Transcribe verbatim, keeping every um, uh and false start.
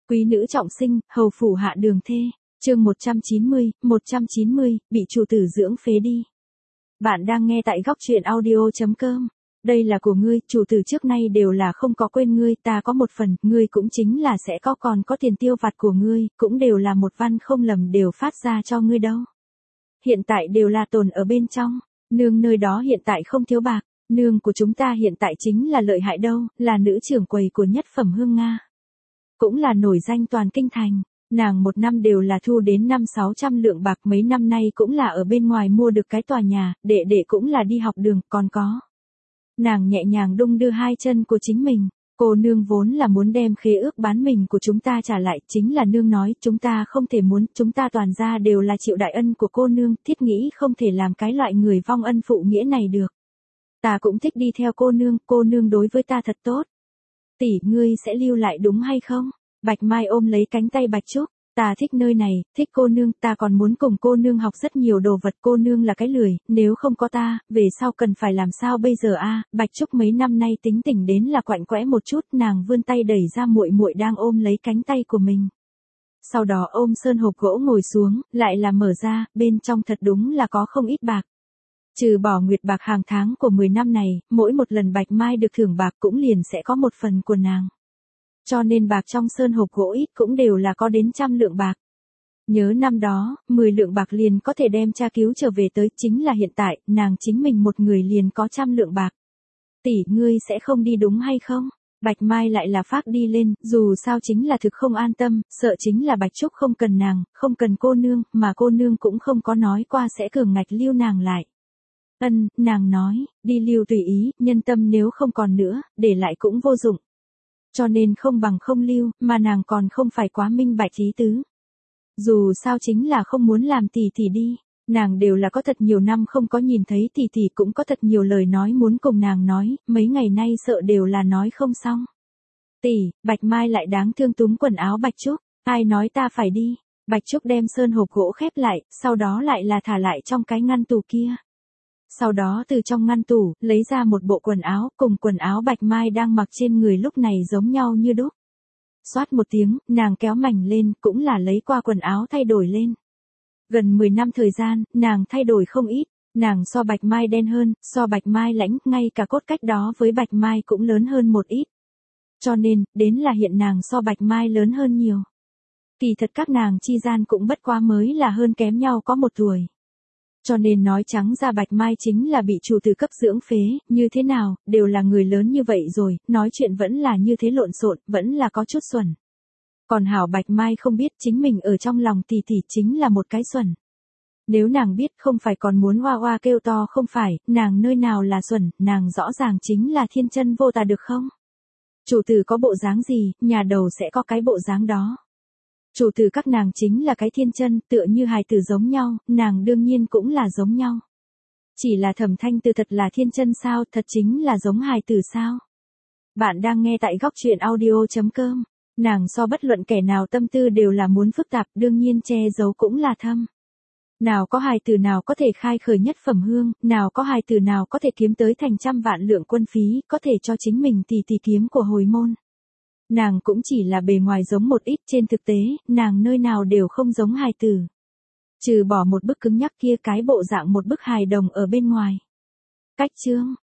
Quý nữ trọng sinh, hầu phủ hạ đường thê. Chương một trăm chín mươi, một trăm chín mươi, bị chủ tử dưỡng phế đi. Bạn đang nghe tại góc truyện audio chấm com. Đây là của ngươi, chủ tử trước nay đều là không có quên ngươi, ta có một phần, ngươi cũng chính là sẽ có, còn có tiền tiêu vặt của ngươi, cũng đều là một văn không lầm đều phát ra cho ngươi đâu. Hiện tại đều là tồn ở bên trong, nương nơi đó hiện tại không thiếu bạc, nương của chúng ta hiện tại chính là lợi hại đâu, là nữ trưởng quầy của nhất phẩm hương Nga. Cũng là nổi danh toàn kinh thành. Nàng một năm đều là thu đến năm sáu trăm lượng bạc, mấy năm nay cũng là ở bên ngoài mua được cái tòa nhà, đệ đệ cũng là đi học đường, còn có. Nàng nhẹ nhàng đung đưa hai chân của chính mình, cô nương vốn là muốn đem khế ước bán mình của chúng ta trả lại, chính là nương nói, chúng ta không thể muốn, chúng ta toàn ra đều là chịu đại ân của cô nương, thiết nghĩ không thể làm cái loại người vong ân phụ nghĩa này được. Ta cũng thích đi theo cô nương, cô nương đối với ta thật tốt. Tỷ, ngươi sẽ lưu lại đúng hay không? Bạch Mai ôm lấy cánh tay Bạch Trúc, ta thích nơi này, thích cô nương, ta còn muốn cùng cô nương học rất nhiều đồ vật, cô nương là cái lười, nếu không có ta, về sau cần phải làm sao bây giờ a? Bạch Trúc mấy năm nay tính tình đến là quạnh quẽ một chút, nàng vươn tay đẩy ra muội muội đang ôm lấy cánh tay của mình. Sau đó ôm sơn hộp gỗ ngồi xuống, lại là mở ra, bên trong thật đúng là có không ít bạc. Trừ bỏ nguyệt bạc hàng tháng của mười năm này, mỗi một lần Bạch Mai được thưởng bạc cũng liền sẽ có một phần của nàng. Cho nên bạc trong sơn hộp gỗ ít cũng đều là có đến trăm lượng bạc. Nhớ năm đó, mười lượng bạc liền có thể đem cha cứu trở về tới, chính là hiện tại, nàng chính mình một người liền có trăm lượng bạc. Tỷ, ngươi sẽ không đi đúng hay không? Bạch Mai lại là phát đi lên, dù sao chính là thực không an tâm, sợ chính là Bạch Trúc không cần nàng, không cần cô nương, mà cô nương cũng không có nói qua sẽ cường ngạch lưu nàng lại. Ân, nàng nói, đi lưu tùy ý, nhân tâm nếu không còn nữa, để lại cũng vô dụng. Cho nên không bằng không lưu, mà nàng còn không phải quá minh bạch ý tứ. Dù sao chính là không muốn làm tỷ tỷ đi, nàng đều là có thật nhiều năm không có nhìn thấy tỷ tỷ, cũng có thật nhiều lời nói muốn cùng nàng nói, mấy ngày nay sợ đều là nói không xong. Tỷ, Bạch Mai lại đáng thương túm quần áo Bạch Trúc, ai nói ta phải đi? Bạch Trúc đem sơn hộp gỗ khép lại, sau đó lại là thả lại trong cái ngăn tủ kia. Sau đó từ trong ngăn tủ, lấy ra một bộ quần áo, cùng quần áo Bạch Mai đang mặc trên người lúc này giống nhau như đúc. Xoát một tiếng, nàng kéo mảnh lên, cũng là lấy qua quần áo thay đổi lên. Gần mười năm thời gian, nàng thay đổi không ít, nàng so Bạch Mai đen hơn, so Bạch Mai lãnh, ngay cả cốt cách đó với Bạch Mai cũng lớn hơn một ít. Cho nên, đến là hiện nàng so Bạch Mai lớn hơn nhiều. Kỳ thật các nàng chi gian cũng bất quá mới là hơn kém nhau có một tuổi. Cho nên nói trắng ra Bạch Mai chính là bị chủ tử cấp dưỡng phế, như thế nào, đều là người lớn như vậy rồi, nói chuyện vẫn là như thế lộn xộn, vẫn là có chút xuẩn. Còn hảo Bạch Mai không biết chính mình ở trong lòng tỷ tỷ chính là một cái xuẩn. Nếu nàng biết không phải còn muốn hoa hoa kêu to không phải, nàng nơi nào là xuẩn, nàng rõ ràng chính là thiên chân vô tà được không? Chủ tử có bộ dáng gì, nhà đầu sẽ có cái bộ dáng đó. Chủ tử các nàng chính là cái thiên chân, tựa như hài tử giống nhau, nàng đương nhiên cũng là giống nhau. Chỉ là Thẩm Thanh Từ thật là thiên chân sao, thật chính là giống hài tử sao? Bạn đang nghe tại góc truyện audio chấm com. Nàng so bất luận kẻ nào tâm tư đều là muốn phức tạp, đương nhiên che giấu cũng là thâm. Nào có hài tử nào có thể khai khởi nhất phẩm hương, nào có hài tử nào có thể kiếm tới thành trăm vạn lượng quân phí, có thể cho chính mình tỷ tỷ kiếm của hồi môn. Nàng cũng chỉ là bề ngoài giống một ít, trên thực tế, nàng nơi nào đều không giống hài tử. Trừ bỏ một bức cứng nhắc kia, cái bộ dạng một bức hài đồng ở bên ngoài. Cách chương,